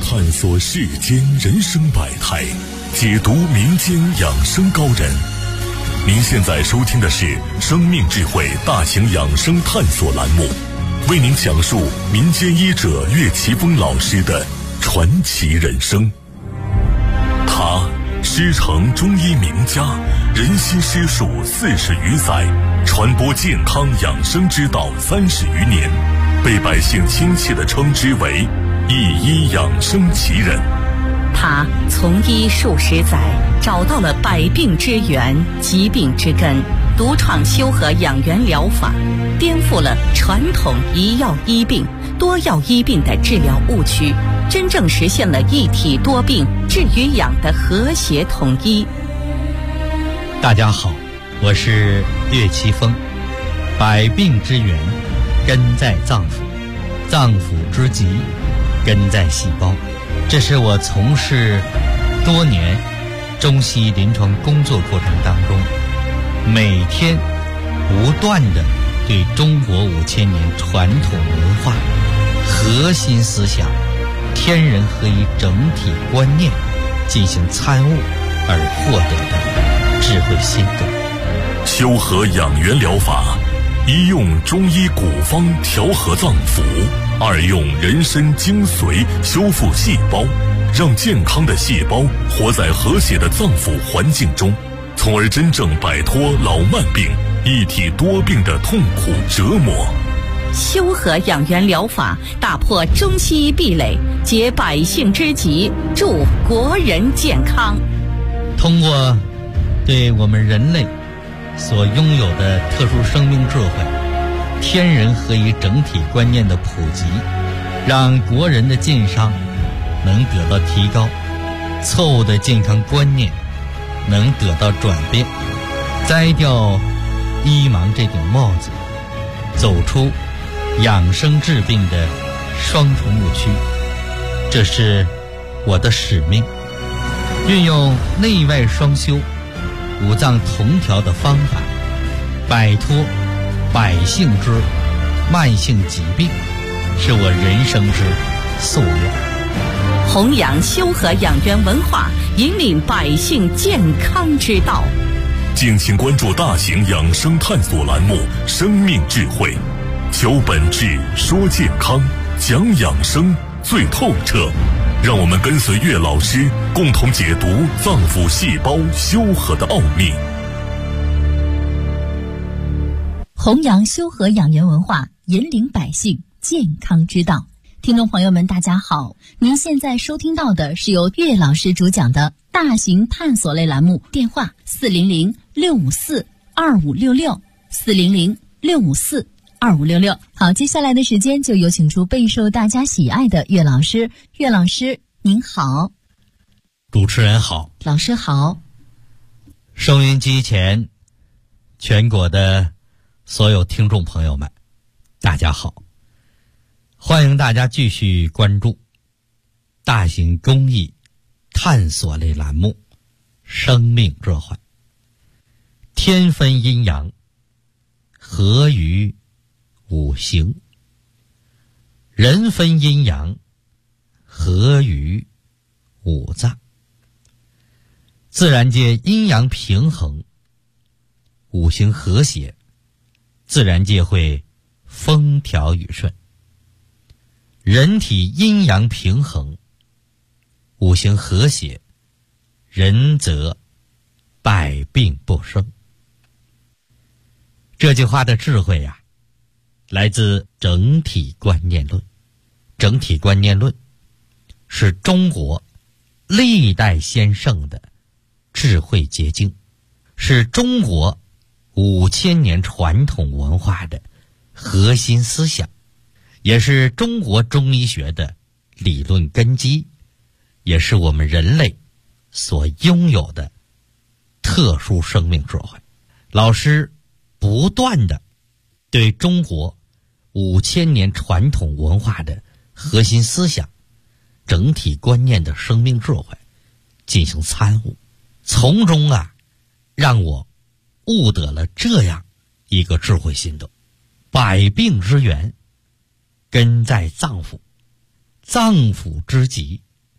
探索世间人生百态，解读民间养生高人。您现在收听的是生命智慧大型养生探索栏目，为您讲述民间医者岳奇峰老师的传奇人生。他师承中医名家，人心师术40余载，传播健康养生之道30余年，被百姓亲切地称之为一医养生奇人。 他从医数十载，找到了百病之源、疾病之根，独创修和养元疗法，颠覆了传统一药医病、多药医病的治疗误区，真正实现了一体多病、治与养的和谐统一。 大家好，我是岳奇峰。百病之源根在脏腑，脏腑之疾根在细胞。这是我从事多年中西医临床工作过程当中，每天不断地对中国5000年传统文化核心思想天人合一整体观念进行参悟而获得的智慧心得。 修和养元疗法，一用中医古方调和脏腑，二用人参精髓修复细胞，让健康的细胞活在和谐的脏腑环境中，从而真正摆脱老慢病、一体多病的痛苦折磨。 修和养元疗法打破中西医壁垒，解百姓之急，助国人健康。 通过对我们人类所拥有的特殊生命智慧、天人合一整体观念的普及，让国人的健康能得到提高，错误的健康观念能得到转变，摘掉医盲这顶帽子，走出养生治病的双重误区。这是我的使命，运用内外双修、五脏同调的方法，摆脱百姓之慢性疾病，是我人生之夙愿。 弘扬修和养元文化，引领百姓健康之道。 敬请关注大型养生探索栏目《生命智慧》，求本质，说健康，讲养生最透彻。让我们跟随岳老师，共同解读脏腑细胞修和的奥秘。 弘扬修和养元文化，引领百姓健康之道。听众朋友们大家好，您现在收听到的是由岳老师主讲的大型探索类栏目，电话400-654-2566，400-654-2566。好，接下来的时间就有请出备受大家喜爱的岳老师。岳老师您好。 主持人好， 老师好。 收音机前全国的所有听众朋友们大家好，欢迎大家继续关注大型公益探索类栏目《生命智慧》。天分阴阳，合于五行；人分阴阳，合于五脏。自然界阴阳平衡，五行和谐，自然界会风调雨顺。人体阴阳平衡，五行和谐，人则百病不生。这句话的智慧呀，来自整体观念论。整体观念论是中国历代先圣的智慧结晶，是中国5000年传统文化的核心思想，也是中国中医学的理论根基，也是我们人类所拥有的特殊生命智慧。老师不断地对中国5000年传统文化的核心思想、整体观念的生命智慧进行参悟，从中让我悟得了这样一个智慧心得：百病之源根在脏腑，脏腑之疾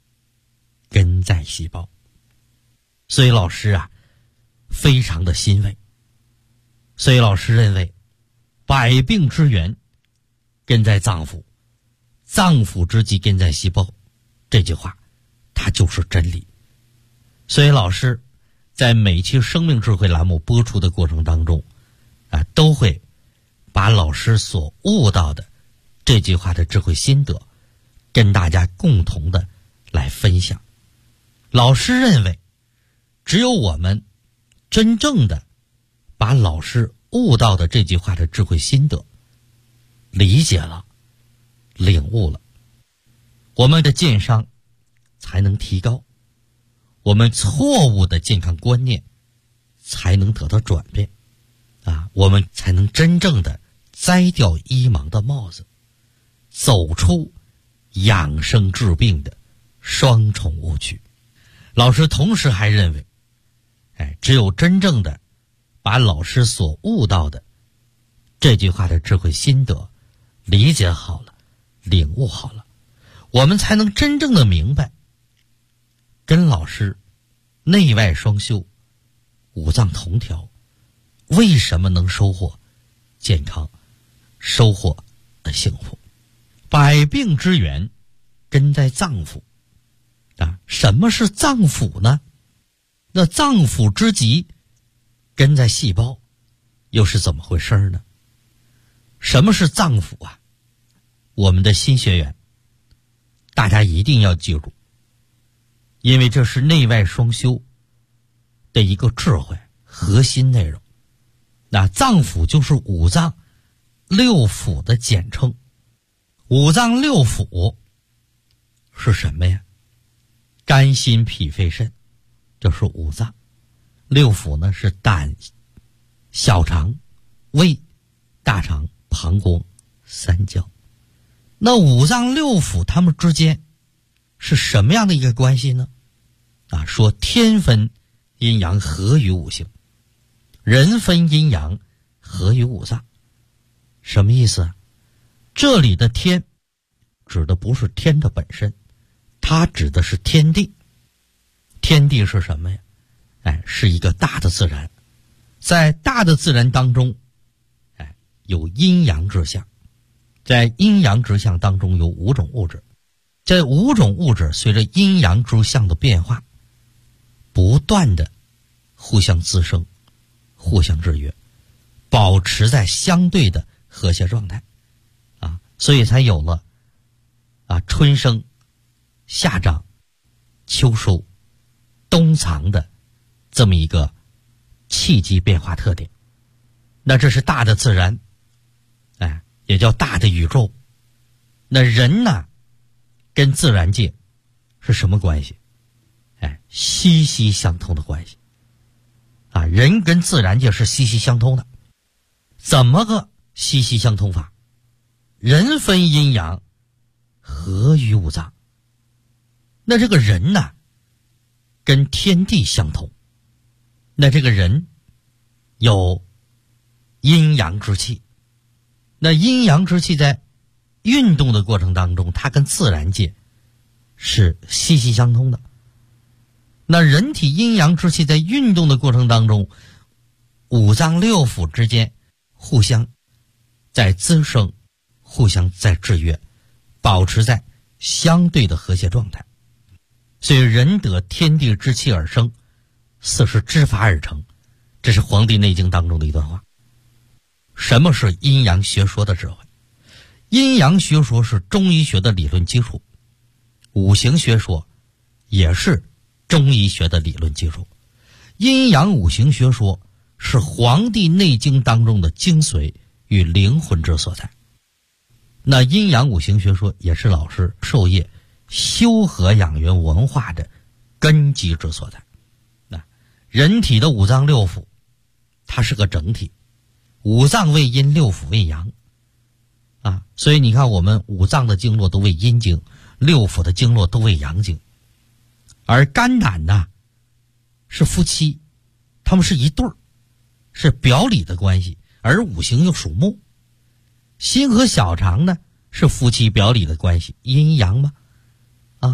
根在细胞。所以老师啊，非常的欣慰。所以老师认为，百病之源根在脏腑，脏腑之疾根在细胞，这句话它就是真理。所以老师在每期生命智慧栏目播出的过程当中都会把老师所悟到的这句话的智慧心得跟大家共同的来分享。老师认为，只有我们真正的把老师悟到的这句话的智慧心得理解了、领悟了，我们的健商才能提高，我们错误的健康观念才能得到转变我们才能真正的摘掉医盲的帽子，走出养生治病的双重误区。老师同时还认为，只有真正的把老师所悟到的这句话的智慧心得理解好了、领悟好了，我们才能真正的明白，跟老师内外双修、五脏同调，为什么能收获健康、收获幸福。百病之源根在脏腑什么是脏腑呢？那脏腑之疾根在细胞，又是怎么回事呢？什么是脏腑我们的新学员大家一定要记住，因为这是内外双修的一个智慧核心内容。那脏腑就是五脏六腑的简称。五脏六腑是什么呀？肝心脾肺肾，这是五脏。六腑呢是胆、小肠、胃、大肠、膀胱、三焦。那五脏六腑它们之间是什么样的一个关系呢？说天分阴阳合于五行，人分阴阳合于五脏。什么意思这里的天指的不是天的本身，它指的是天地。天地是什么呀？是一个大的自然。在大的自然当中有阴阳之象，在阴阳之象当中有五种物质，这五种物质随着阴阳之象的变化不断的互相滋生、互相制约，保持在相对的和谐状态所以才有了春生、夏长、秋收、冬藏的这么一个气机变化特点。那这是大的自然也叫大的宇宙。那人呢跟自然界是什么关系？息息相通的关系人跟自然界是息息相通的。怎么个息息相通法？人分阴阳合于五脏。那这个人呢跟天地相通，那这个人有阴阳之气。那阴阳之气在运动的过程当中，它跟自然界是息息相通的。那人体阴阳之气在运动的过程当中，五脏六腑之间互相在滋生，互相在制约，保持在相对的和谐状态。所以人得天地之气而生，四时之法而成，这是《黄帝内经》当中的一段话。什么是阴阳学说的智慧？阴阳学说是中医学的理论基础，五行学说也是中医学的理论基础。阴阳五行学说是《黄帝内经》当中的精髓与灵魂之所在。那阴阳五行学说也是老师授业修和养元文化的根基之所在。人体的五脏六腑它是个整体，五脏为阴，六腑为阳所以你看我们五脏的经络都为阴经，六腑的经络都为阳经。而肝胆呢是夫妻，他们是一对儿，是表里的关系，而五行又属木。心和小肠呢是夫妻表里的关系，阴阳嘛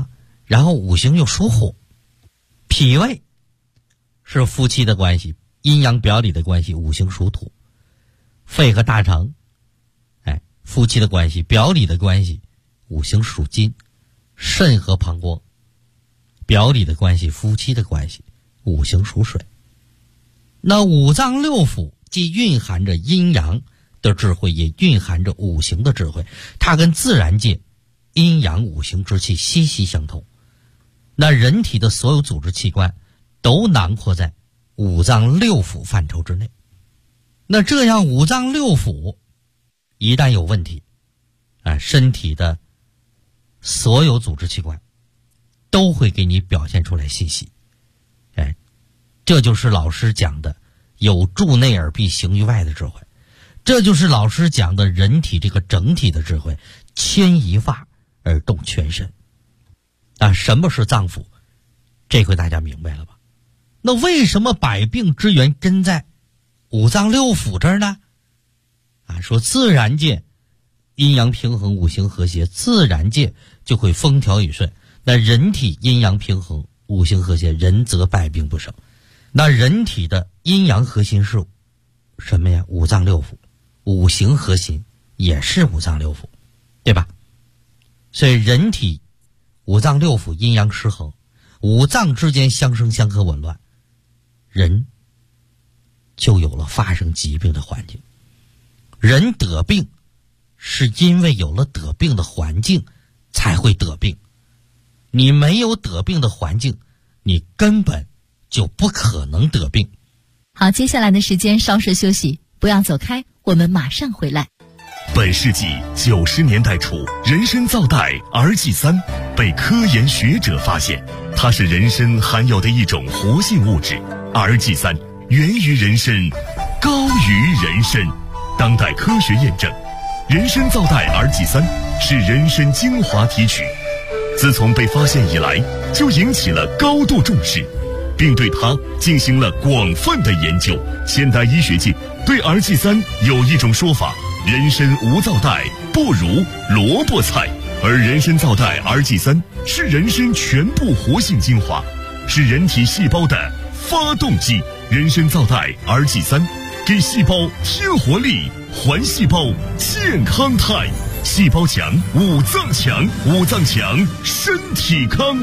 然后五行又属火，脾胃是夫妻的关系，阴阳表里的关系，五行属土。肺和大肠，夫妻的关系，表里的关系，五行属金。肾和膀胱，表里的关系，夫妻的关系，五行属水。那五脏六腑既蕴含着阴阳的智慧，也蕴含着五行的智慧，它跟自然界阴阳五行之气息息相通。那人体的所有组织器官都囊括在五脏六腑范畴之内。那这样五脏六腑一旦有问题，身体的所有组织器官都会给你表现出来信息。这就是老师讲的有助内而必行于外的智慧，这就是老师讲的人体这个整体的智慧，牵一发而动全身。什么是脏腑？这回大家明白了吧？那为什么百病之源根在五脏六腑这儿呢？说自然界阴阳平衡，五行和谐，自然界就会风调雨顺。那人体阴阳平衡，五行和谐，人则百病不生。那人体的阴阳核心是什么呀？五脏六腑。五行核心也是五脏六腑，对吧？所以人体五脏六腑阴阳失衡，五脏之间相生相克紊乱，人就有了发生疾病的环境。人得病是因为有了得病的环境才会得病，你没有得病的环境，你根本就不可能得病。 好，接下来的时间稍事休息，不要走开，我们马上回来。 本世纪90年代初，人参皂苷 RG3 被科研学者发现，它是人参含有的一种活性物质。RG3 源于人参，高于人参。当代科学验证，人参皂苷 RG3 是人参精华提取，自从被发现以来，就引起了高度重视，并对它进行了广泛的研究。现代医学界对 RG3 有一种说法：人参无皂苷，不如萝卜菜。而人参皂苷 RG3 是人参全部活性精华，是人体细胞的发动机。人参皂苷 RG3 给细胞添活力，还细胞健康态。细胞强，五脏强，五脏强，身体康。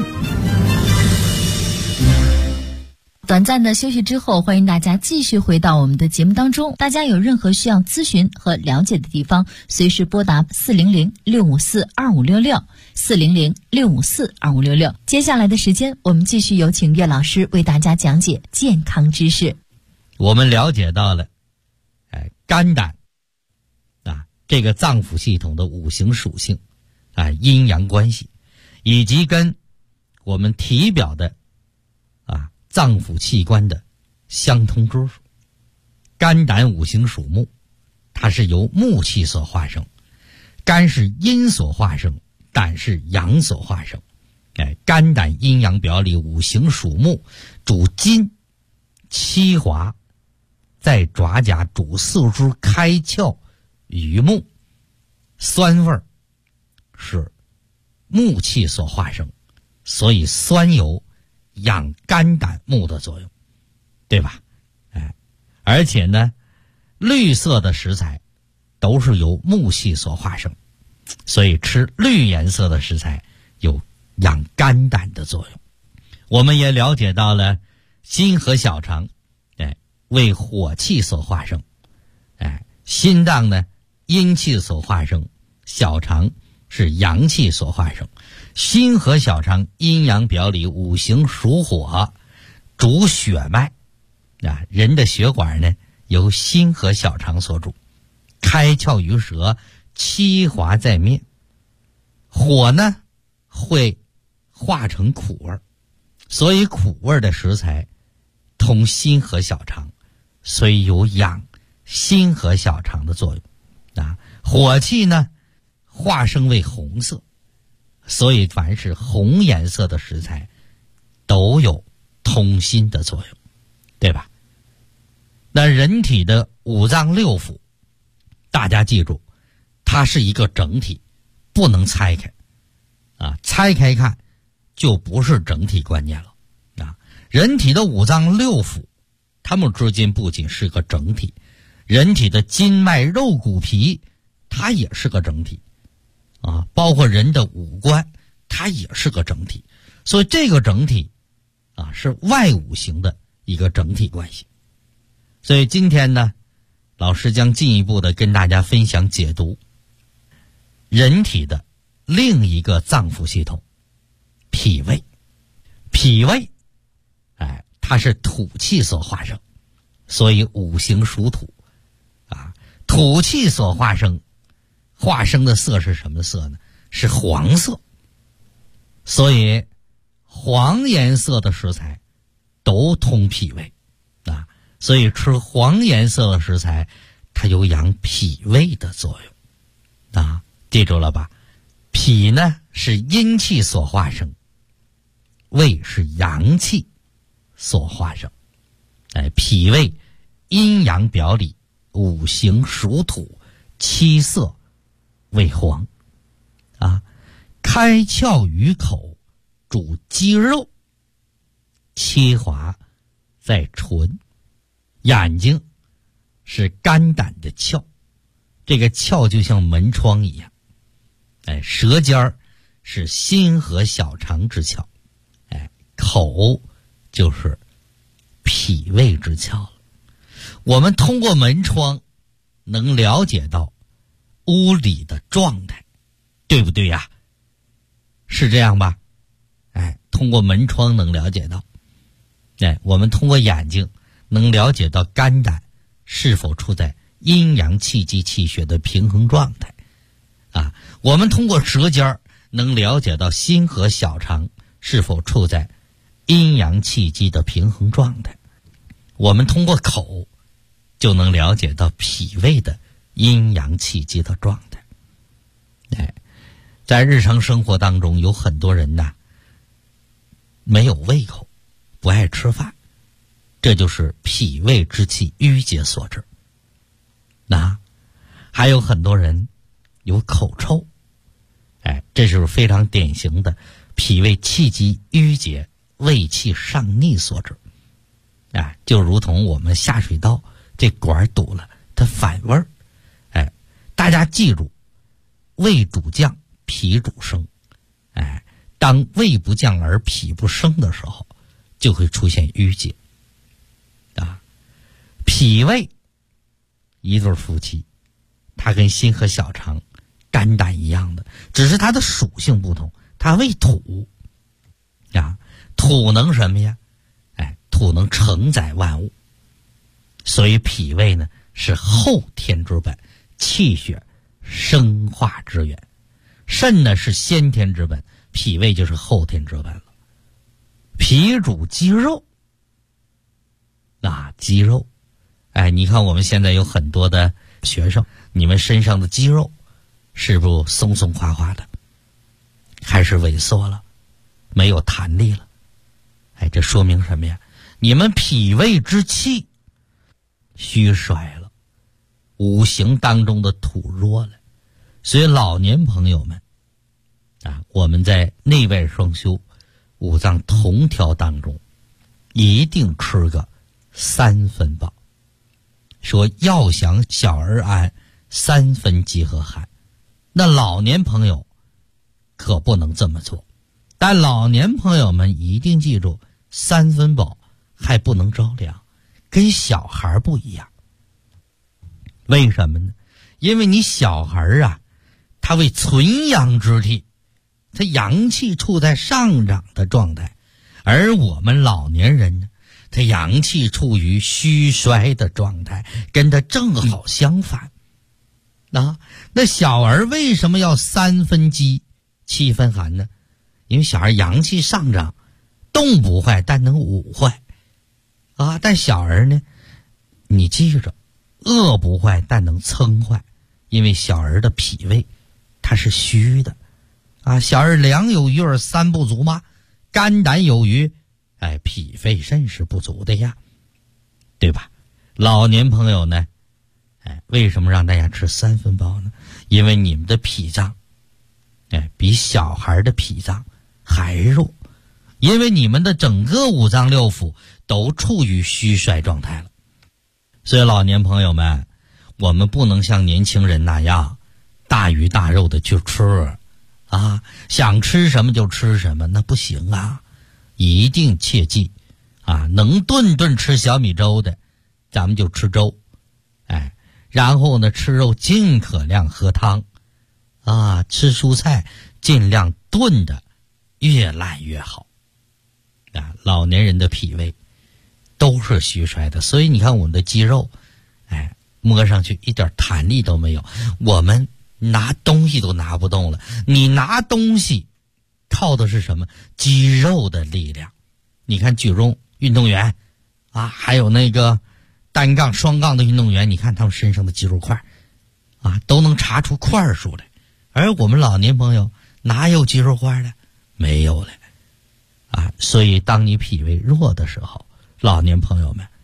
短暂的休息之后，欢迎大家继续回到我们的节目当中。大家有任何需要咨询和了解的地方，随时拨打400-654-2566 400-654-2566。接下来的时间，我们继续有请岳老师为大家讲解健康知识。 我们了解到了肝胆这个脏腑系统的五行属性阴阳关系，以及跟我们体表的脏腑器官的相通之处。肝胆五行属木，它是由木气所化生，肝是阴所化生，胆是阳所化生。肝胆阴阳表里，五行属木，主筋七华，在爪甲，主四肢开窍于目。酸味是木气所化生，所以酸有养肝胆木的作用，对吧？而且呢，绿色的食材都是由木气所化生，所以吃绿颜色的食材有养肝胆的作用。我们也了解到了心和小肠为火气所化生，心脏呢阴气所化生，小肠是阳气所化生。心和小肠阴阳表里，五行属火，主血脉人的血管呢由心和小肠所主，开窍于舌，七华在面。火呢会化成苦味，所以苦味的食材通心和小肠，所以有养心和小肠的作用。火气呢化生为红色，所以凡是红颜色的食材都有通心的作用，对吧？那人体的五脏六腑，大家记住，它是一个整体，不能拆开拆开看就不是整体观念了啊。人体的五脏六腑，它们之间不仅是个整体，人体的筋脉肉骨皮，它也是个整体啊，包括人的五官，它也是个整体。所以这个整体啊，是外五行的一个整体关系。所以今天呢，老师将进一步的跟大家分享解读人体的另一个脏腑系统——脾胃。脾胃，它是土气所化生，所以五行属土啊。土气所化生的色是什么色呢？是黄色。所以黄颜色的食材都通脾胃啊，所以吃黄颜色的食材，它有养脾胃的作用啊，记住了吧？脾呢是阴气所化生，胃是阳气所化生。脾胃阴阳表里，五行属土，七色为黄啊。开窍于口，主肌肉，切滑在唇。眼睛是肝胆的窍，这个窍就像门窗一样。舌尖是心和小肠之窍，口就是脾胃之窍了。我们通过门窗能了解到屋里的状态，对不对呀？是这样吧？通过门窗能了解到。我们通过眼睛能了解到肝胆是否处在阴阳气机气血的平衡状态啊。我们通过舌尖能了解到心和小肠是否处在阴阳气机的平衡状态。我们通过口就能了解到脾胃的阴阳气机的状态。在日常生活当中，有很多人呢没有胃口，不爱吃饭，这就是脾胃之气郁结所致。还有很多人有口臭，这就是非常典型的脾胃气机郁结、胃气上逆所致。就如同我们下水道这管堵了，它反味儿。大家记住，胃主降，脾主升。当胃不降而脾不升的时候，就会出现郁结。脾胃一对夫妻，它跟心和小肠、肝胆一样的，只是它的属性不同。它为土土能什么呀？土能承载万物，所以脾胃呢是后天之本，气血生化之源。肾呢是先天之本，脾胃就是后天之本了。脾主肌肉，肌肉，你看我们现在有很多的学生，你们身上的肌肉是不是松松垮垮的，还是萎缩了，没有弹力了？这说明什么呀？你们脾胃之气虚衰了，五行当中的土弱了。所以老年朋友们我们在内外双修、五脏同调当中，一定吃个3分饱。说要想小儿安，3分饥和寒。那老年朋友可不能这么做，但老年朋友们一定记住，3分饱还不能着凉，跟小孩不一样。为什么呢？因为你小孩他为存阳之体，他阳气处在上涨的状态，而我们老年人呢，他阳气处于虚衰的状态，跟他正好相反。那小儿为什么要3分饥7分寒呢？因为小孩阳气上涨，动不坏，但能武坏但小儿呢，你记着，饿不坏，但能撑坏，因为小儿的脾胃它是虚的小儿粮有余而3不足吗？肝胆有余，脾肺肾是不足的呀，对吧？老年朋友呢，为什么让大家吃3分饱呢？因为你们的脾脏比小孩的脾脏还弱， 因为你们的整个五脏六腑都处于虚衰状态了。所以老年朋友们，我们不能像年轻人那样大鱼大肉的去吃啊，想吃什么就吃什么，那不行啊。一定切记啊，能顿顿吃小米粥的咱们就吃粥，然后呢吃肉尽可量喝汤啊，吃蔬菜尽量炖的越烂越好啊。老年人的脾胃都是虚衰的，所以你看我们的肌肉摸上去一点弹力都没有，我们拿东西都拿不动了。你拿东西靠的是什么？肌肉的力量。你看举重运动员啊，还有那个单杠双杠的运动员，你看他们身上的肌肉块啊，都能查出块数来。而我们老年朋友哪有肌肉块了？没有了啊。所以当你脾胃弱的时候，老年朋友们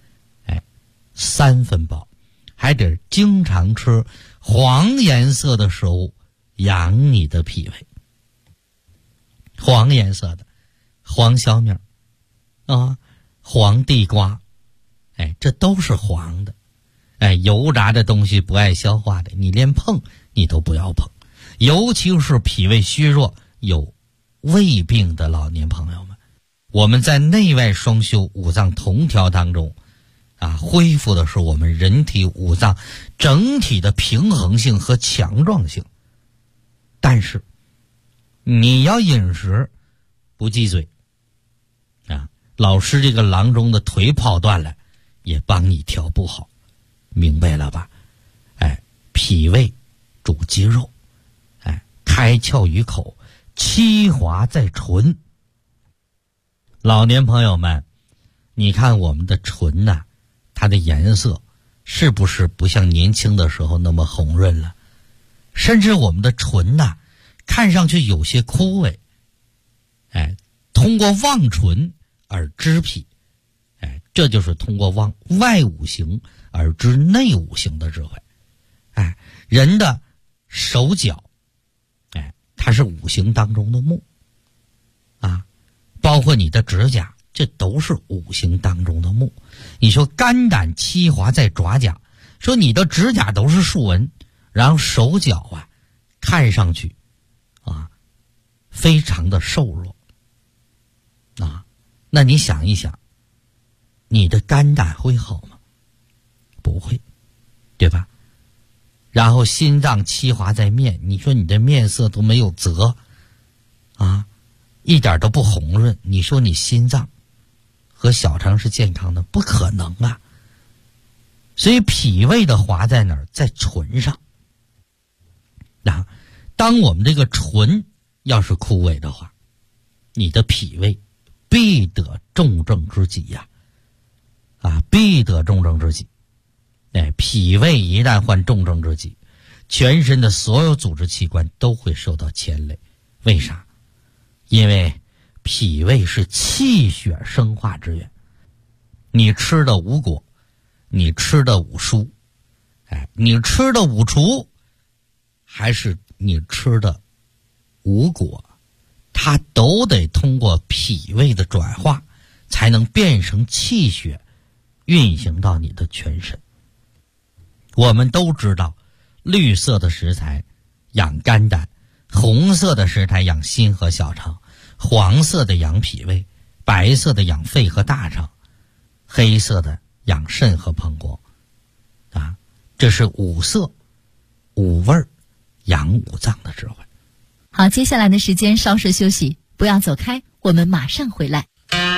3分饱，还得经常吃黄颜色的食物养你的脾胃。黄颜色的黄小米啊，黄地瓜，这都是黄的。油炸的东西不爱消化的，你连碰你都不要碰。尤其是脾胃虚弱有胃病的老年朋友们，我们在内外双修五脏同调当中啊，恢复的是我们人体五脏整体的平衡性和强壮性。但是你要饮食不忌嘴啊，老师这个郎中的腿跑断了也帮你调不好，明白了吧？脾胃主肌肉，开窍于口，气滑在唇。老年朋友们，你看我们的唇呐，它的颜色是不是不像年轻的时候那么红润了？甚至我们的唇呐，看上去有些枯萎。通过望唇而知脾，这就是通过望外五行而知内五行的智慧。人的手脚，它是五行当中的木啊，包括你的指甲，这都是五行当中的木。你说肝胆气滑在爪甲，说你的指甲都是竖纹，然后手脚啊看上去啊非常的瘦弱啊，那你想一想，你的肝胆会好吗？不会，对吧？然后心脏气滑在面，你说你的面色都没有泽啊，一点都不红润，你说你心脏和小肠是健康的？不可能啊。所以脾胃的滑在哪儿？在唇上啊。当我们这个唇要是枯萎的话，你的脾胃必得重症之疾呀！必得重症之疾。脾胃一旦患重症之疾，全身的所有组织器官都会受到牵累。为啥？因为脾胃是气血生化之源。你吃的五果，你吃的五蔬，你吃的五畜，还是你吃的五果，它都得通过脾胃的转化，才能变成气血，运行到你的全身。我们都知道，绿色的食材养肝胆，红色的食材养心和小肠，黄色的养脾胃，白色的养肺和大肠，黑色的养肾和膀胱啊，这是五色五味养五脏的智慧。 好，接下来的时间稍事休息，不要走开，我们马上回来。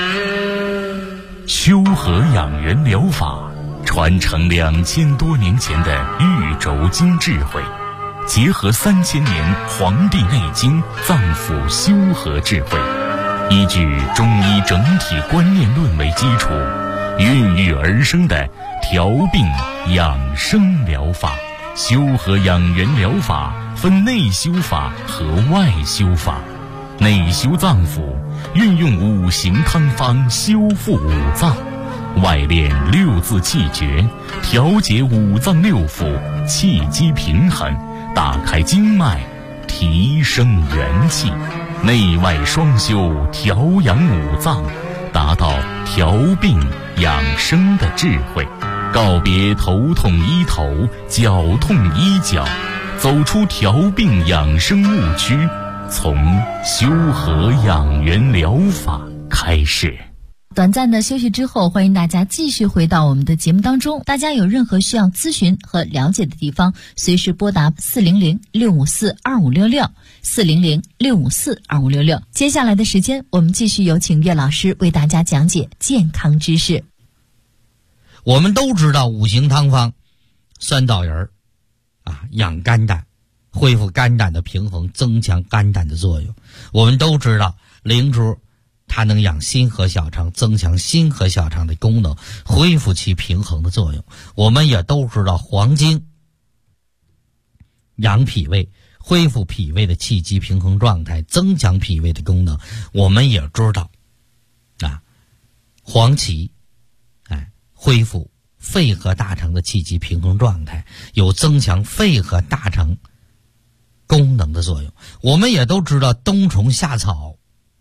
修和养元疗法传承2000多年前的玉轴经智慧，结合3000年《黄帝内经》脏腑修和智慧，依据中医整体观念论为基础，孕育而生的调病养生疗法。修和养元疗法分内修法和外修法。内修脏腑，运用五行汤方修复五脏；外练六字气诀，调节五脏六腑，气机平衡，打开经脉，提升元气。 内外双修，调养五脏，达到调病养生的智慧，告别头痛医头、脚痛医脚，走出调病养生误区，从修和养元疗法开始。 短暂的休息之后，欢迎大家继续回到我们的节目当中。大家有任何需要咨询和了解的地方，随时拨打400-654-2566 400-654-2566。接下来的时间，我们继续有请岳老师为大家讲解健康知识。 我们都知道五行汤方，酸枣仁养肝胆，恢复肝胆的平衡，增强肝胆的作用。我们都知道灵芝它能养心和小肠，增强心和小肠的功能，恢复其平衡的作用。我们也都知道黄精养脾胃，恢复脾胃的气机平衡状态，增强脾胃的功能。我们也知道黄芪恢复肺和大肠的气机平衡状态，有增强肺和大肠功能的作用。我们也都知道冬虫夏草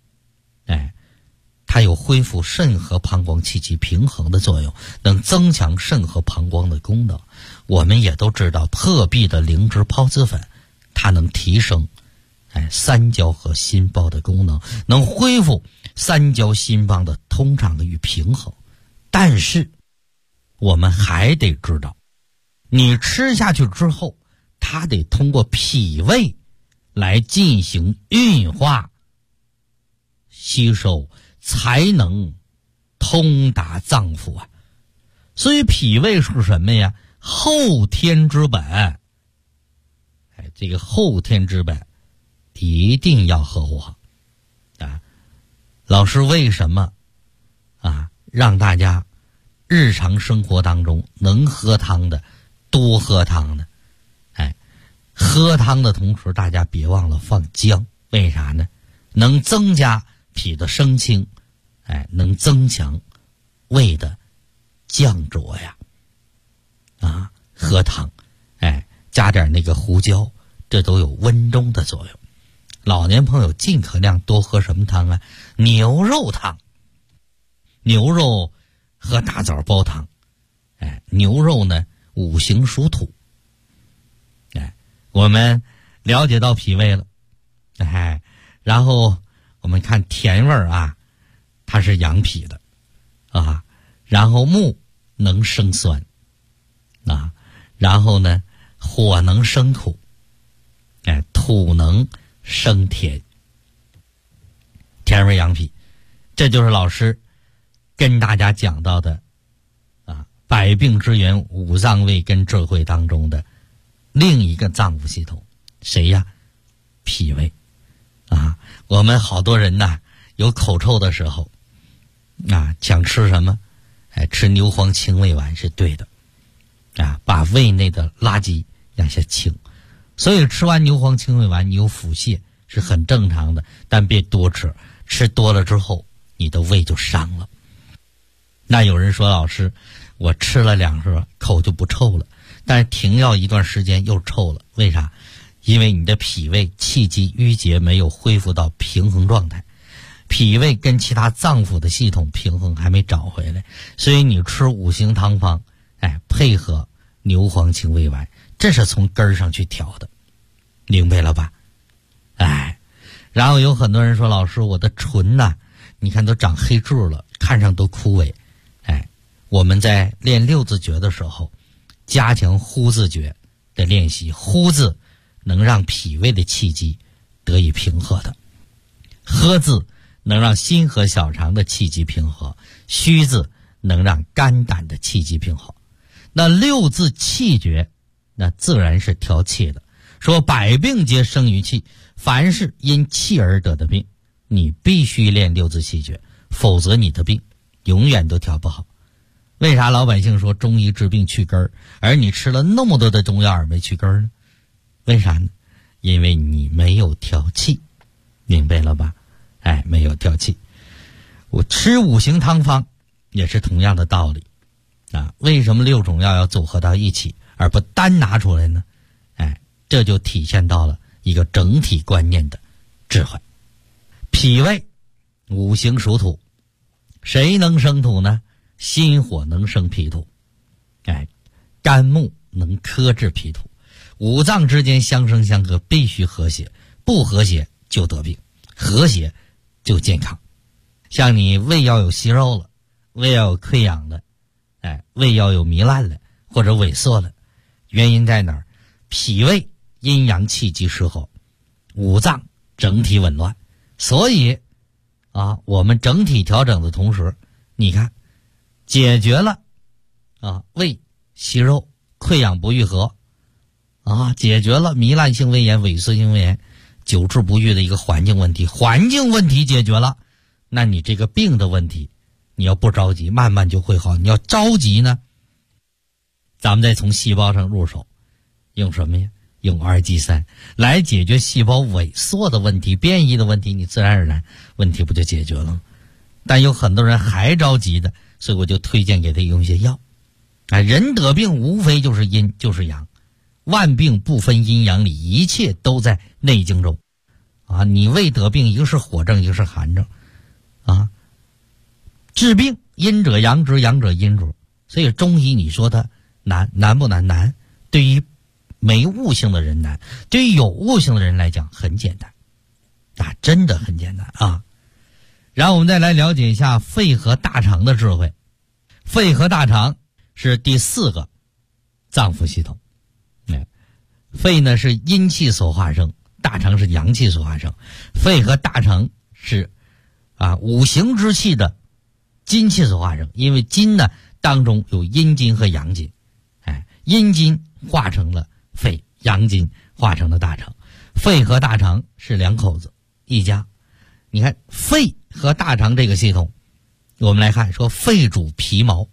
它有恢复肾和膀胱气机平衡的作用，能增强肾和膀胱的功能。我们也都知道破壁的灵芝孢子粉，它能提升三焦和心包的功能，能恢复三焦心包的通畅与平衡。但是我们还得知道，你吃下去之后，它得通过脾胃来进行运化吸收，才能通达脏腑所以脾胃是什么呀？后天之本。这个后天之本一定要呵护好老师为什么让大家日常生活当中能喝汤的多喝汤呢？喝汤的同时大家别忘了放姜，为啥呢？能增加脾的升清，能增强胃的降浊呀。喝汤，加点那个胡椒，这都有温中的作用。老年朋友尽可量多喝什么汤牛肉汤。牛肉喝大枣煲汤，牛肉呢五行属土，我们了解到脾胃了，然后我们看甜味它是养脾的然后木能生酸然后呢火能生土，土能生甜，甜味养脾。这就是老师跟大家讲到的百病之源五脏胃根智慧当中的另一个脏腑系统，谁呀？脾胃我们好多人有口臭的时候想吃什么吃牛黄清胃丸是对的把胃内的垃圾让下清。所以吃完牛黄清胃丸你有腹泻是很正常的，但别多吃，吃多了之后你的胃就伤了。那有人说，老师我吃了2盒口就不臭了，但是停药一段时间又臭了，为啥？因为你的脾胃气机郁结没有恢复到平衡状态，脾胃跟其他脏腑的系统平衡还没找回来，所以你吃五行汤方配合牛黄清胃丸，这是从根儿上去调的，明白了吧？然后有很多人说，老师我的唇你看都长黑痣了，看上都枯萎。我们在练六字诀的时候，加强呼字诀的练习，呼字能让脾胃的气机得以平和的，喝字能让心和小肠的气机平和，虚字能让肝胆的气机平和。那六字气诀那自然是调气的，说百病皆生于气，凡是因气而得的病，你必须练六字气诀，否则你的病永远都调不好。为啥老百姓说中医治病去根儿，而你吃了那么多的中药而没去根儿呢？为啥呢？因为你没有调气，明白了吧？没有调气。我吃五行汤方也是同样的道理为什么6种药要组合到一起而不单拿出来呢？这就体现到了一个整体观念的智慧脾胃五行属土，谁能生土呢？心火能生脾土，肝木能克制脾土，五脏之间相生相克，必须和谐，不和谐就得病，和谐就健康。像你胃要有息肉了，胃要有溃疡了，胃要有糜烂了或者萎缩了，原因在哪儿？脾胃阴阳气机失衡，五脏整体紊乱。所以我们整体调整的同时，你看解决了胃息肉溃疡不愈合解决了糜烂性胃炎萎缩性胃炎久治不愈的一个环境问题，环境问题解决了，那你这个病的问题你要不着急慢慢就会好。你要着急呢，咱们再从细胞上入手，用什么呀？用2G3来解决细胞萎缩的问题、变异的问题，你自然而然问题不就解决了吗？但有很多人还着急的，所以我就推荐给他用一些药。人得病无非就是阴就是阳，万病不分阴阳里，一切都在内经中你胃得病，一个是火症，一个是寒症治病阴者阳之，阳者阴之。所以中医你说它难不难？难。对于没悟性的人难，对于有悟性的人来讲很简单真的很简单然后我们再来了解一下肺和大肠的智慧。肺和大肠是第4个脏腑系统。肺呢是阴气所化生，大肠是阳气所化生。肺和大肠是五行之气的金气所化生，因为金呢当中有阴金和阳金，阴金化成了肺，阳金化成了大肠。肺和大肠是两口子一家。你看肺和大肠这个系统，我们来看说肺主皮毛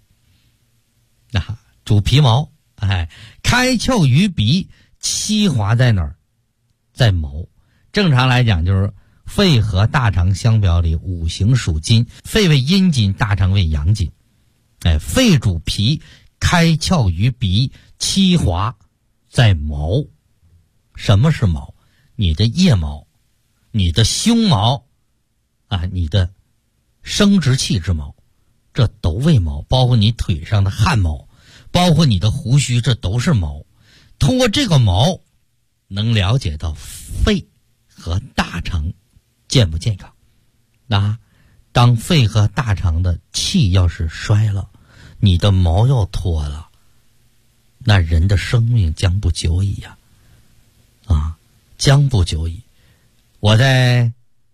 主皮毛开窍于鼻，七华在哪儿？在毛。正常来讲就是肺和大肠相表里五行属金，肺为阴金，大肠为阳金。肺主皮，开窍于鼻，七华在毛。什么是毛？你的腋毛，你的胸毛你的生殖器之毛，这都为毛，包括你腿上的汗毛，包括你的胡须，这都是毛。通过这个毛能了解到肺和大肠健不健康。当肺和大肠的气要是衰了，你的毛要脱了，那人的生命将不久矣将不久矣。我在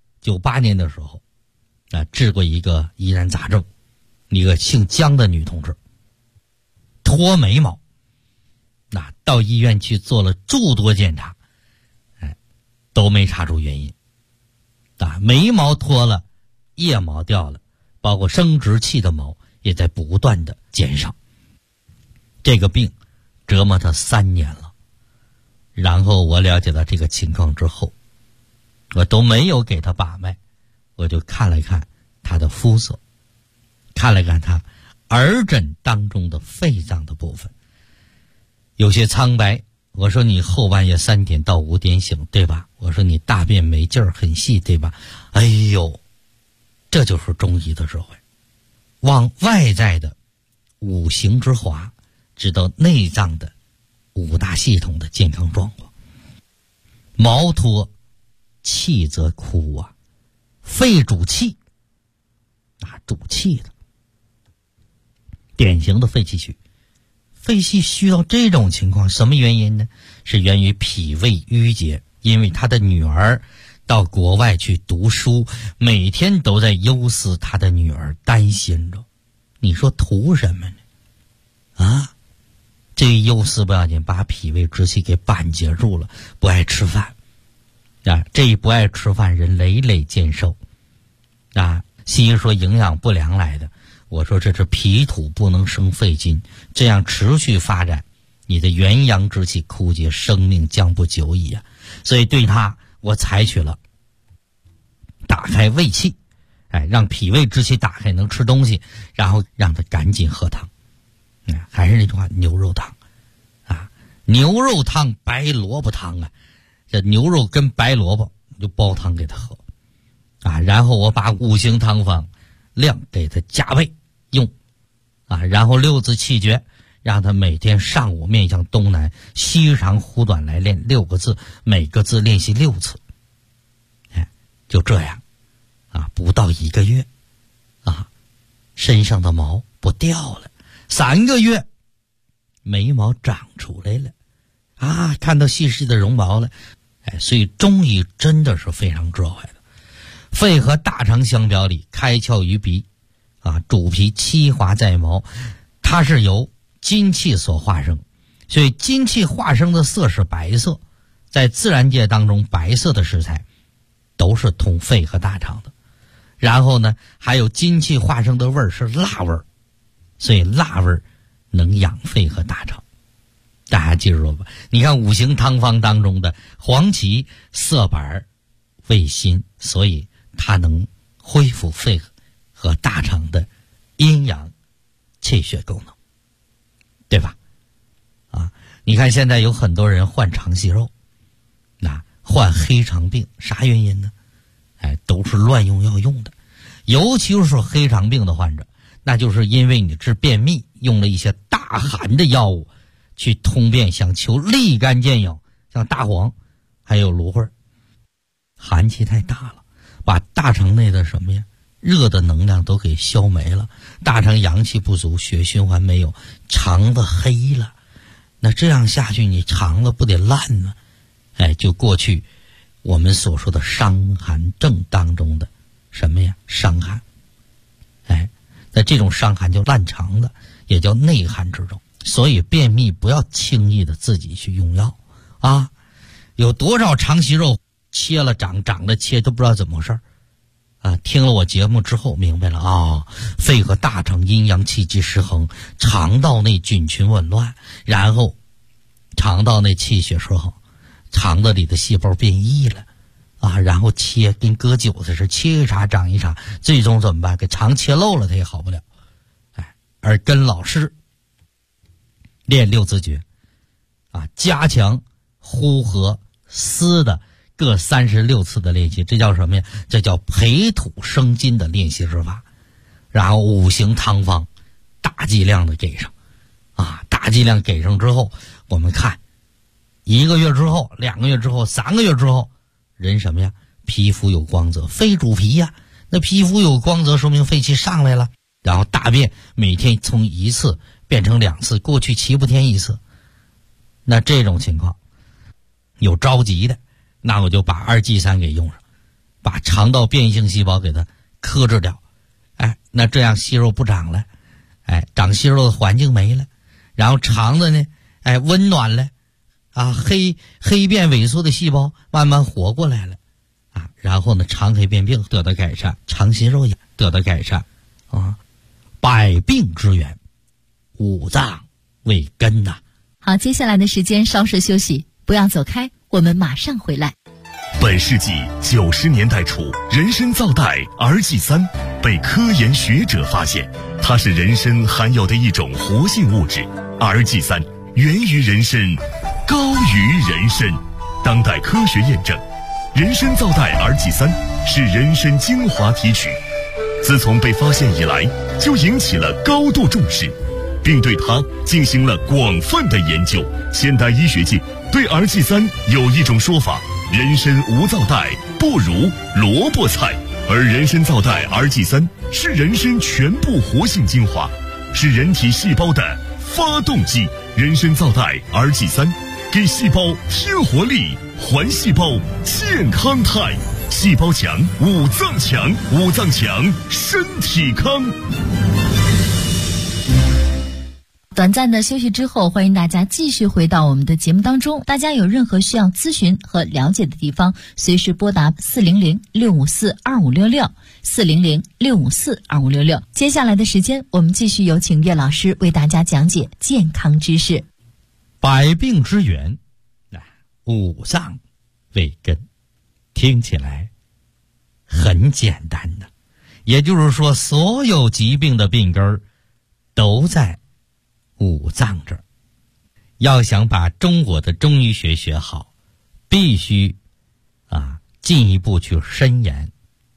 98年的时候治过一个疑难杂症，一个姓姜的女同志脱眉毛，到医院去做了诸多检查，都没查出原因。眉毛脱了，腋毛掉了，包括生殖器的毛也在不断的减少。这个病折磨他3年了。然后我了解到这个情况之后，我都没有给他把脉，我就看了看他的肤色，看了看他耳枕当中的肺脏的部分，有些苍白。我说你后半夜3点到5点醒，对吧？我说你大便没劲儿，很细，对吧？哎呦，这就是中医的智慧，往外在的五行之华，知道内脏的5大系统的健康状况。毛脱，气则枯肺主气，主气的典型的肺气虚。肺气虚到这种情况，什么原因呢？是源于脾胃郁结，因为他的女儿到国外去读书，每天都在忧思他的女儿，担心着。你说图什么呢？这一忧思不要紧，把脾胃之气给板结住了，不爱吃饭这一不爱吃饭，人累累见瘦西医说营养不良来的，我说这是脾土不能生肺金，这样持续发展，你的元阳之气枯竭，生命将不久矣所以对他我采取了打开胃气，让脾胃之气打开，能吃东西，然后让他赶紧喝汤。还是那句话，牛肉汤牛肉汤、白萝卜汤这牛肉跟白萝卜你就煲汤给他喝然后我把五行汤方量给他加倍用然后六字气诀让他每天上午面向东南，西长呼短来练6个字，每个字练习6次。就这样不到1个月身上的毛不掉了，3个月眉毛长出来了看到细细的绒毛了。所以中医真的是非常智慧的。肺和大肠相表里，开窍于鼻主皮七华在毛，它是由金气所化生，所以金气化生的色是白色，在自然界当中白色的食材都是通肺和大肠的。然后呢，还有金气化生的味儿是辣味儿，所以辣味儿能养肺和大肠。大家记住了吧？你看五行汤方当中的黄芪、色板、味辛，所以它能恢复肺和大肠的阴阳气血功能，对吧？你看现在有很多人患肠息肉，患黑肠病，啥原因呢？都是乱用药用的。尤其是黑肠病的患者，那就是因为你治便秘用了一些大寒的药物去通便，想求立竿见影，像大黄还有芦荟，寒气太大了，把大肠内的什么呀热的能量都给消没了，大肠阳气不足，血循环没有，肠子黑了。那这样下去你肠子不得烂吗？就过去我们所说的伤寒症当中的什么呀伤寒。那这种伤寒叫烂肠子，也叫内寒之症。所以便秘不要轻易的自己去用药有多少肠息肉切了长了切都不知道怎么回事听了我节目之后明白了肺和大肠阴阳气机失衡，肠道内菌群紊乱，然后肠道内气血失衡，肠子里的细胞变异了然后切跟割韭菜似的，切一茬长一茬，最终怎么办？给肠切漏了，它也好不了。而跟老师练6字诀加强呼和思的各36次的练习，这叫什么呀？这叫培土生金的练习之法。然后五行汤方大剂量的给上大剂量给上之后，我们看1个月之后、2个月之后、3个月之后，人什么呀？皮肤有光泽，肺主皮呀，那皮肤有光泽说明肺气上来了。然后大便每天从1次变成2次，过去7不天1次。那这种情况有着急的，那我就把2剂3给用上，把肠道变异性细胞给它克制掉。那这样息肉不长了，长息肉的环境没了，然后肠子呢温暖了黑变萎缩的细胞慢慢活过来了然后呢肠黑变病得到改善，肠息肉也得到改善百病之源，五脏为根呐。 好，接下来的时间稍事休息，不要走开，我们马上回来。 本世纪90年代初，人参皂苷儿剂3被科研学者发现，它是人参含有的一种活性物质。儿剂3源于人参，高于人参。当代科学验证，人参皂苷儿剂3是人参精华提取，自从被发现以来，就引起了高度重视，并对它进行了广泛的研究。现代医学界对儿剂3有一种说法：人参无皂苷，不如萝卜菜。而人参皂苷儿剂3是人参全部活性精华，是人体细胞的发动机。人参皂苷儿剂3给细胞添活力，还细胞健康态。细胞强，五脏强，五脏强，身体康。 短暂的休息之后，欢迎大家继续回到我们的节目当中。大家有任何需要咨询和了解的地方，随时拨打400-654-2566 400-654-2566。接下来的时间，我们继续有请岳老师为大家讲解健康知识。 百病之源，五脏为根，听起来很简单的，也就是说，所有疾病的病根儿都在五脏这儿。要想把中国的中医学学好，必须进一步去深研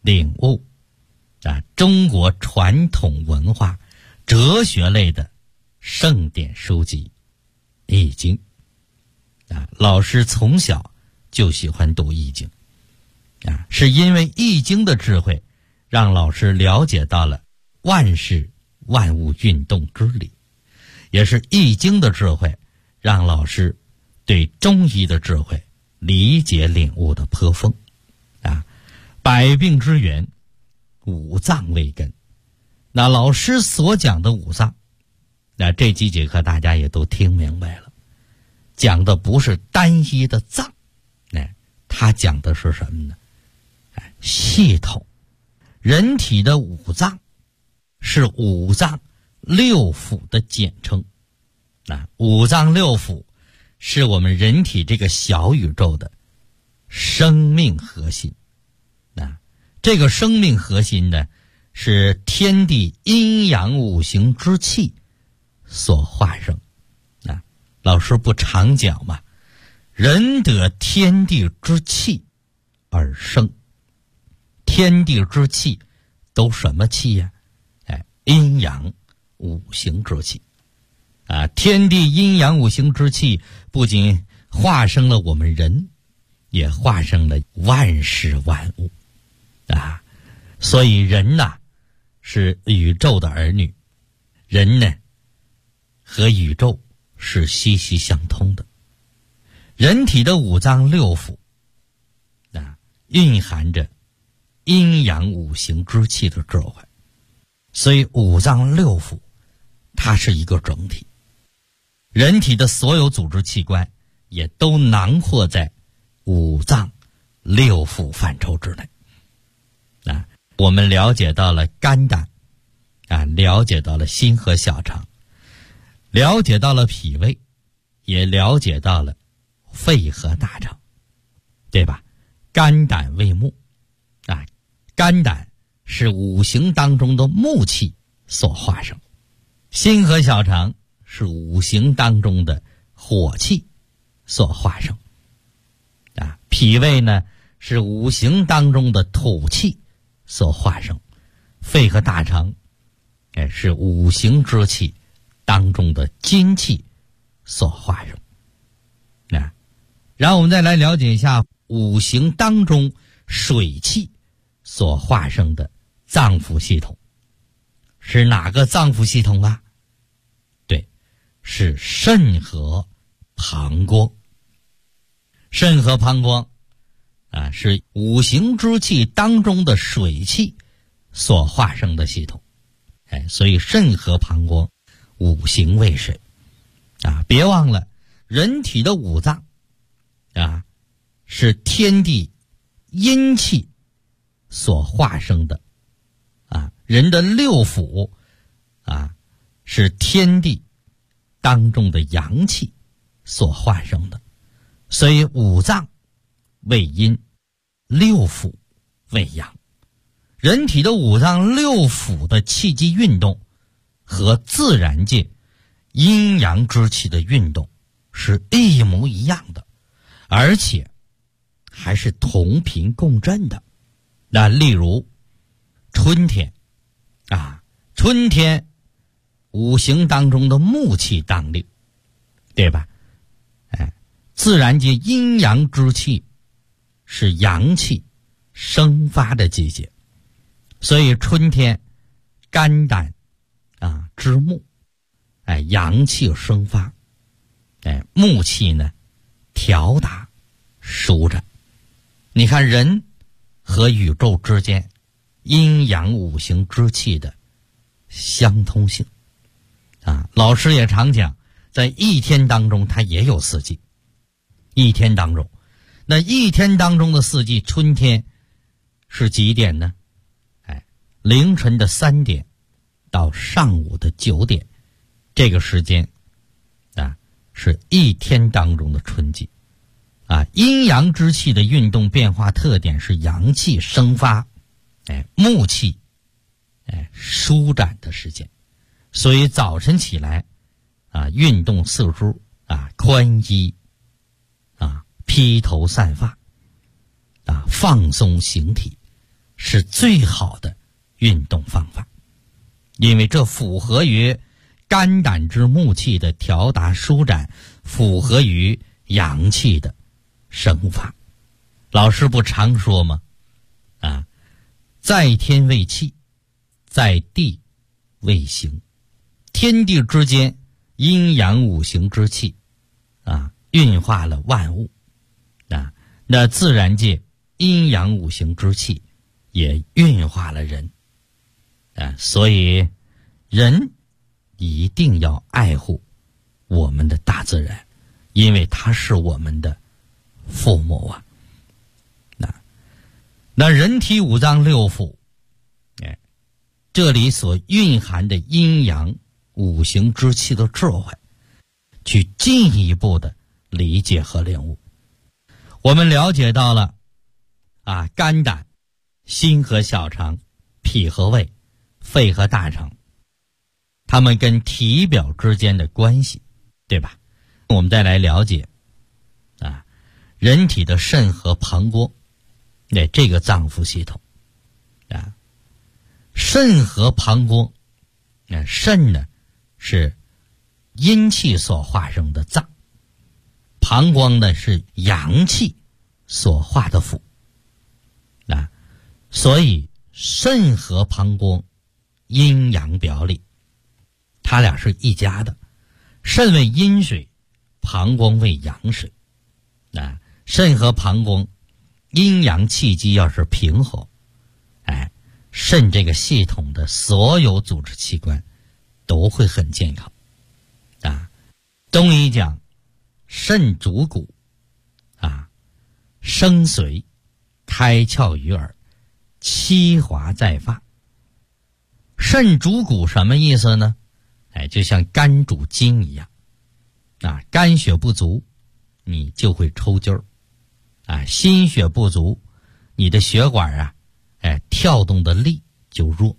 领悟中国传统文化哲学类的圣典书籍《易经》老师从小就喜欢读《易经》是因为《易经》的智慧让老师了解到了万事万物运动之理，也是《易经》的智慧让老师对中医的智慧理解领悟的颇丰百病之源，五脏为根。那老师所讲的五脏，这几节课大家也都听明白了，讲的不是单一的脏，他讲的是什么呢？系统。人体的五脏是五脏六腑的简称五脏六腑是我们人体这个小宇宙的生命核心这个生命核心呢，是天地阴阳五行之气所化生老师不常讲嘛，人得天地之气而生。天地之气都什么气呀？阴阳五行之气天地阴阳五行之气不仅化生了我们人，也化生了万事万物所以人是宇宙的儿女，人呢和宇宙是息息相通的。人体的五脏六腑蕴含着阴阳五行之气的智慧，所以五脏六腑它是一个整体。人体的所有组织器官也都囊括在五脏六腑范畴之内我们了解到了肝胆了解到了心和小肠，了解到了脾胃，也了解到了肺和大肠，对吧？肝胆为木肝胆是五行当中的木气所化生，心和小肠是五行当中的火气所化生脾胃呢是五行当中的土气所化生，肺和大肠是五行之气当中的金气所化生然后我们再来了解一下五行当中水气所化生的脏腑系统是哪个脏腑系统啊？对，是肾和膀胱。肾和膀胱是五行之气当中的水气所化生的系统所以肾和膀胱五行为水别忘了人体的五脏是天地阴气所化生的人的六腑是天地当中的阳气所化生的，所以五脏为阴，六腑为阳。人体的五脏六腑的气机运动和自然界阴阳之气的运动是一模一样的，而且还是同频共振的。那例如春天春天五行当中的木气当令，对吧？自然界阴阳之气是阳气生发的季节，所以春天肝胆之木阳气生发木气呢调达舒展。你看人和宇宙之间阴阳五行之气的相通性老师也常讲，在一天当中它也有四季。一天当中的四季，春天是几点呢？凌晨的3点到上午的9点，这个时间是一天当中的春季阴阳之气的运动变化特点是阳气生发木气舒展的时间，所以早晨起来运动四肢宽衣披头散发放松形体， 是最好的运动方法，因为这符合于肝胆之木气的调达舒展，符合于阳气的生发。老师不常说吗？在天为气，在地为形，天地之间阴阳五行之气运化了万物那自然界阴阳五行之气也运化了人所以人一定要爱护我们的大自然，因为它是我们的父母那人体五脏六腑这里所蕴含的阴阳五行之气的智慧，去进一步的理解和领悟。我们了解到了肝胆、心和小肠、脾和胃、肺和大肠，它们跟体表之间的关系，对吧？我们再来了解人体的肾和膀胱这个脏腑系统肾和膀胱肾呢是阴气所化生的脏，膀胱呢是阳气所化的腑所以肾和膀胱阴阳表里，它俩是一家的。肾为阴水，膀胱为阳水肾和膀胱阴阳气机要是平衡肾这个系统的所有组织器官都会很健康中医讲肾主骨生髓，开窍于耳，七华在发。肾主骨什么意思呢？就像肝主筋一样肝血不足你就会抽筋儿心血不足，你的血管跳动的力就弱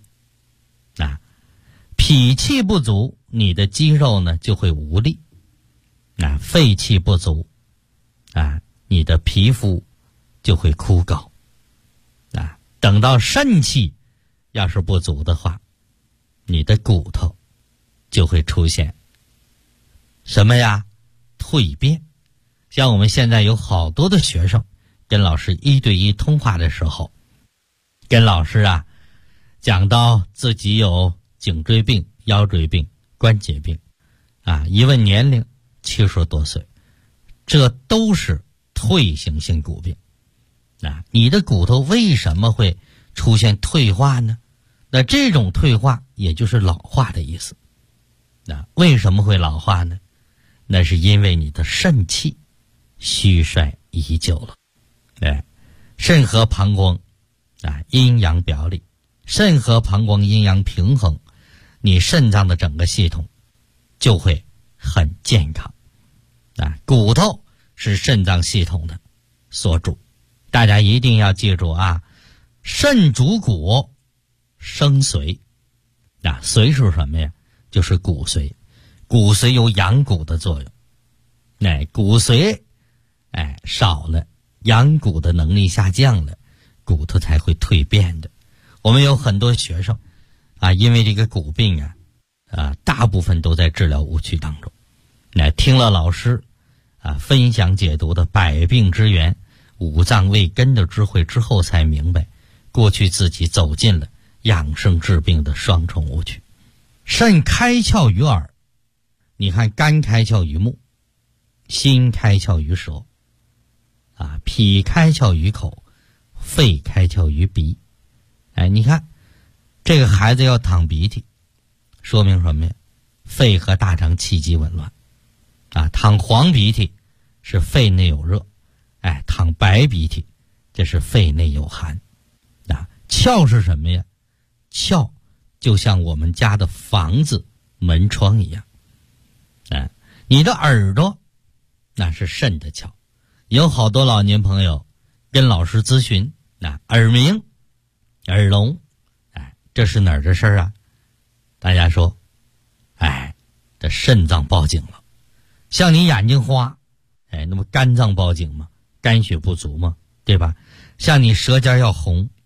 脾气不足，你的肌肉呢就会无力肺气不足你的皮肤就会枯槁等到肾气要是不足的话，你的骨头就会出现什么呀？蜕变。像我们现在有好多的学生跟老师1对1通话的时候，跟老师讲到自己有颈椎病、腰椎病、关节病一问年龄70多岁，这都是退行性骨病你的骨头为什么会出现退化呢？那这种退化也就是老化的意思为什么会老化呢？那是因为你的肾气虚衰已久了肾和膀胱阴阳表里，肾和膀胱阴阳平衡，你肾脏的整个系统就会很健康骨头是肾脏系统的所主，大家一定要记住肾主骨生髓髓是什么呀？就是骨髓。骨髓有养骨的作用骨髓少了，养骨的能力下降了，骨头才会蜕变的。我们有很多学生因为这个骨病大部分都在治疗误区当中听了老师分享解读的百病之源、五脏为根的智慧之后，才明白过去自己走进了养生治病的双重误区。肾开窍于耳，你看肝开窍于目，心开窍于舌脾开窍于口，肺开窍于鼻你看这个孩子要淌鼻涕，说明什么呀？肺和大肠气机紊乱淌黄鼻涕是肺内有热淌白鼻涕这是肺内有寒窍是什么呀？窍就像我们家的房子门窗一样你的耳朵那是肾的窍。有好多老年朋友跟老师咨询耳鸣、耳聋这是哪儿的事儿大家说这肾脏报警了。像你眼睛花那么肝脏报警吗？肝血不足吗？对吧？像你舌尖要红，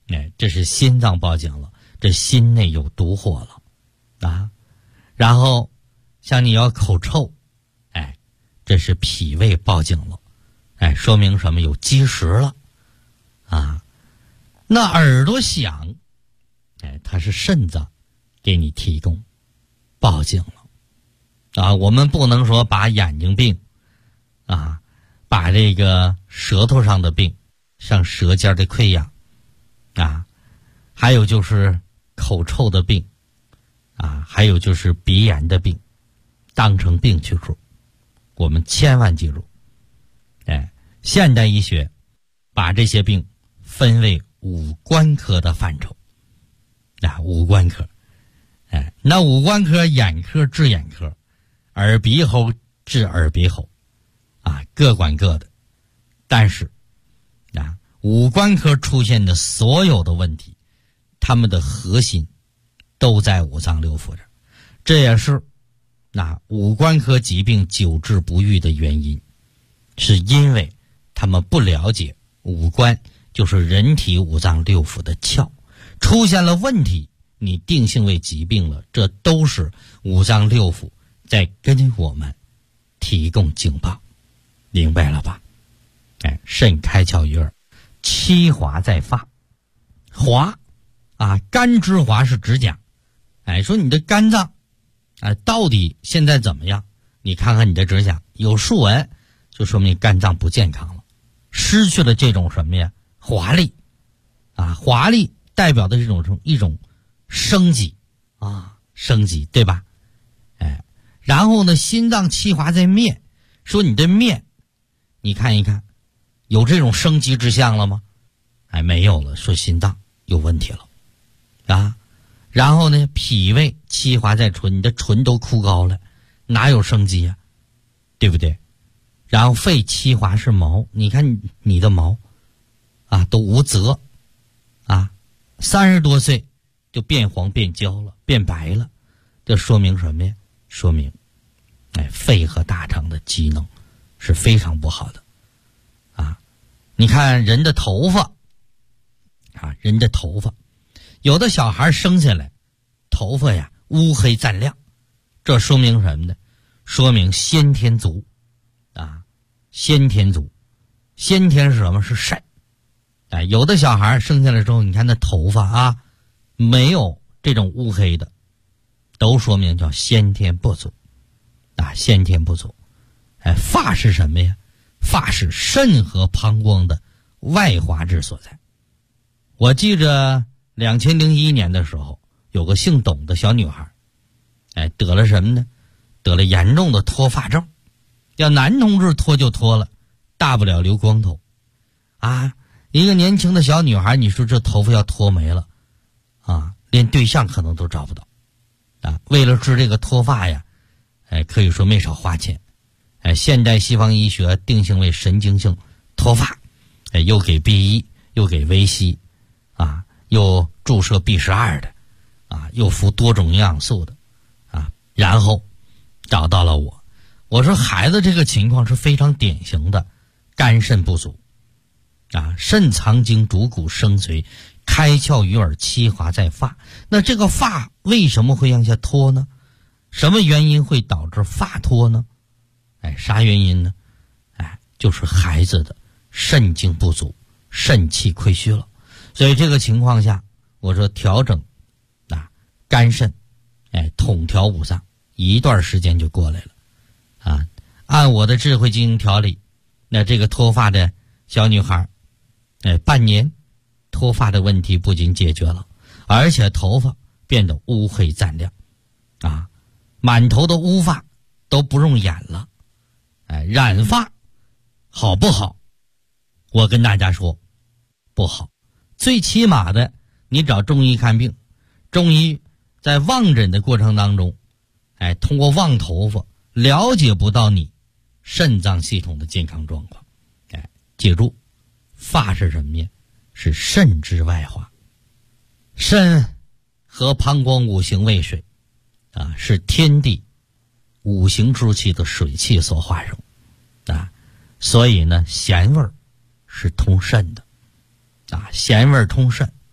这是心脏报警了，这心内有毒火了啊。然后像你要口臭，这是脾胃报警了，说明什么？有积食了啊。那耳朵响，它是肾脏给你提供报警了啊。我们不能说把眼睛病啊，把这个舌头上的病，像舌尖的溃疡啊，还有就是口臭的病啊，还有就是鼻炎的病，当成病去处。我们千万记住，现代医学把这些病分为五官科的范畴啊，五官科，那五官科，眼科治眼科，耳鼻喉治耳鼻喉，啊，各管各的。但是啊，五官科出现的所有的问题，他们的核心都在五脏六腑这儿，这也是五官科疾病久治不愈的原因，是因为他们不了解五官就是人体五脏六腑的窍，出现了问题，你定性为疾病了，这都是五脏六腑在跟我们提供警报，明白了吧？肾开窍于耳，七华在发。华啊，肝之华是指讲，说你的肝脏到底现在怎么样？你看看你的指甲有竖纹，就说明肝脏不健康了，失去了这种什么呀？华丽啊，华丽代表的一种生机啊，生机，对吧？然后呢，心脏气华在面，说你的面，你看一看，有这种生机之象了吗？没有了，说心脏有问题了啊。然后呢，脾胃气华在唇，你的唇都枯槁了，哪有生机啊？对不对？然后肺气华是毛，你看你的毛啊都无泽啊，30多岁就变黄变焦了，变白了，这说明什么呀？说明肺和大肠的机能是非常不好的啊。你看人的头发啊，人的头发，有的小孩生下来头发呀乌黑锃亮，这说明什么呢？说明先天足啊，先天足，先天是什么？是肾。有的小孩生下来之后，你看那头发啊，没有这种乌黑的，都说明叫先天不足啊，先天不足。发是什么呀？发是肾和膀胱的外华之所在。我记着2001年的时候，有个姓董的小女孩，得了什么呢？得了严重的脱发症。要男同志脱就脱了，大不了留光头啊。一个年轻的小女孩，你说这头发要脱没了啊，连对象可能都找不到啊。为了治这个脱发呀，可以说没少花钱。现代西方医学定性为神经性脱发，又给 B1， 又给维 C 啊，又注射 B12的啊，又服多种营养素的啊，然后找到了我。我说孩子这个情况是非常典型的肝肾不足啊，肾藏精，主骨生髓，开窍于耳，七华在发。那这个发为什么会向下脱呢？什么原因会导致发脱呢？啥原因呢？就是孩子的肾精不足，肾气亏虚了。所以这个情况下，我说调整肝肾，统调五脏，一段时间就过来了啊。按我的智慧经营调理，那这个脱发的小女孩，半年脱发的问题不仅解决了，而且头发变得乌黑锃亮啊，满头的乌发都不用染了。染发好不好？我跟大家说不好。最起码的，你找中医看病，中医在望诊的过程当中，通过望头发了解不到你肾脏系统的健康状况。记住，发是什么呀？是肾之外华。肾和膀胱五行为水啊，是天地五行之气的水气所化生啊，所以呢，咸味儿是通肾的啊，咸味儿通肾，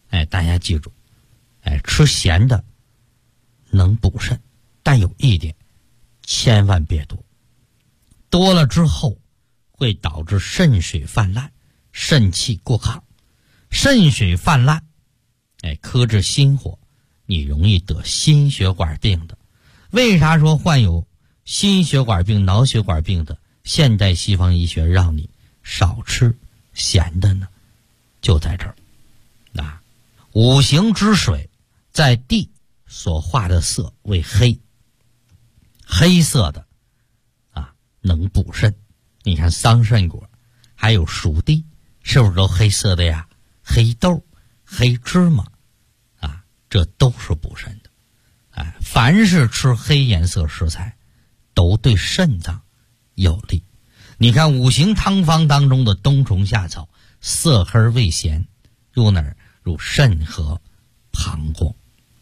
大家记住，吃咸的能补肾，但有一点，千万别多，多了之后会导致肾水泛滥，肾气过亢，肾水泛滥，克制心火，你容易得心血管病的。为啥说患有心血管病、脑血管病的现代西方医学让你少吃咸的呢？就在这儿。五行之水在地所化的色为黑，黑色的能补肾。你看桑葚果还有熟地是不是都黑色的呀？黑豆、黑芝麻这都是补肾的。凡是吃黑颜色食材都对肾脏有利。你看五行汤方当中的冬虫夏草，色黑味咸，入哪儿？入肾和膀胱。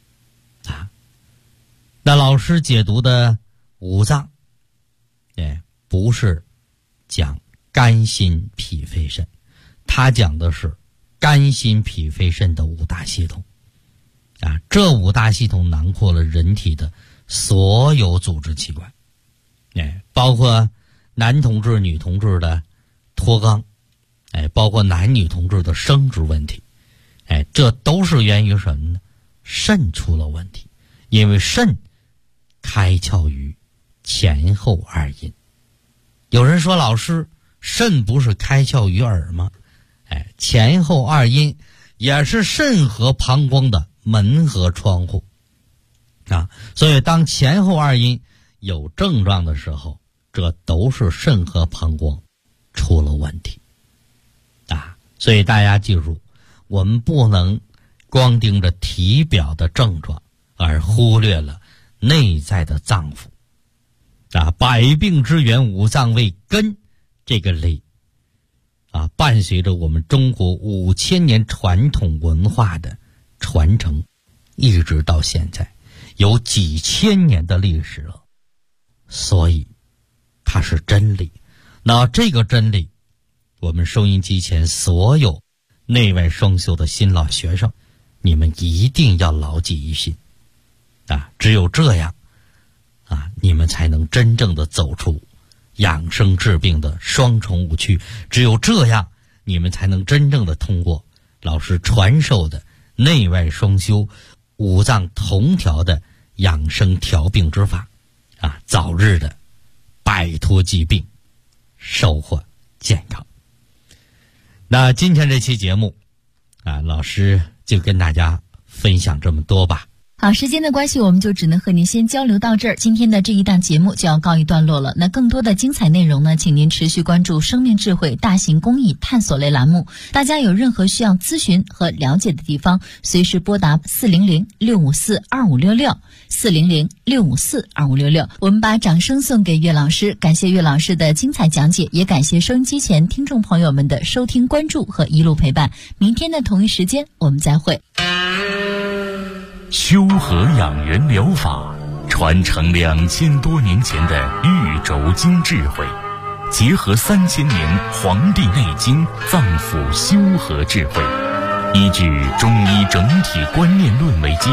那老师解读的五脏不是讲肝心脾肺肾，他讲的是肝心脾肺肾的五大系统。这五大系统囊括了人体的所有组织器官，包括男同志女同志的脱肛，包括男女同志的生殖问题，这都是源于什么呢？肾出了问题。因为肾开窍于前后二阴。有人说，老师，肾不是开窍于耳吗？前后二阴也是肾和膀胱的门和窗户所以当前后二阴有症状的时候，这都是肾和膀胱出了问题所以大家记住，我们不能光盯着体表的症状而忽略了内在的脏腑百病之源，五脏为根，这个理伴随着我们中国5000年传统文化的传承，一直到现在有几千年的历史了，所以它是真理。那这个真理，我们收音机前所有内外双修的新老学生，你们一定要牢记于心只有这样你们才能真正的走出养生治病的双重误区，只有这样你们才能真正的通过老师传授的内外双修、五脏同调的养生调病之法早日的摆脱疾病，收获健康。那今天这期节目老师就跟大家分享这么多吧。 好，时间的关系，我们就只能和您先交流到这儿。今天的这一档节目就要告一段落了。那更多的精彩内容呢，请您持续关注生命智慧大型公益探索类栏目。大家有任何需要咨询和了解的地方，随时拨打400-654-2566 400-654-2566。我们把掌声送给岳老师，感谢岳老师的精彩讲解，也感谢收音机前听众朋友们的收听关注和一路陪伴。明天的同一时间我们再会。 修和养元疗法传承2000多年前的玉轴经智慧，结合3000年《黄帝内经》脏腑修和智慧，依据中医整体观念论为基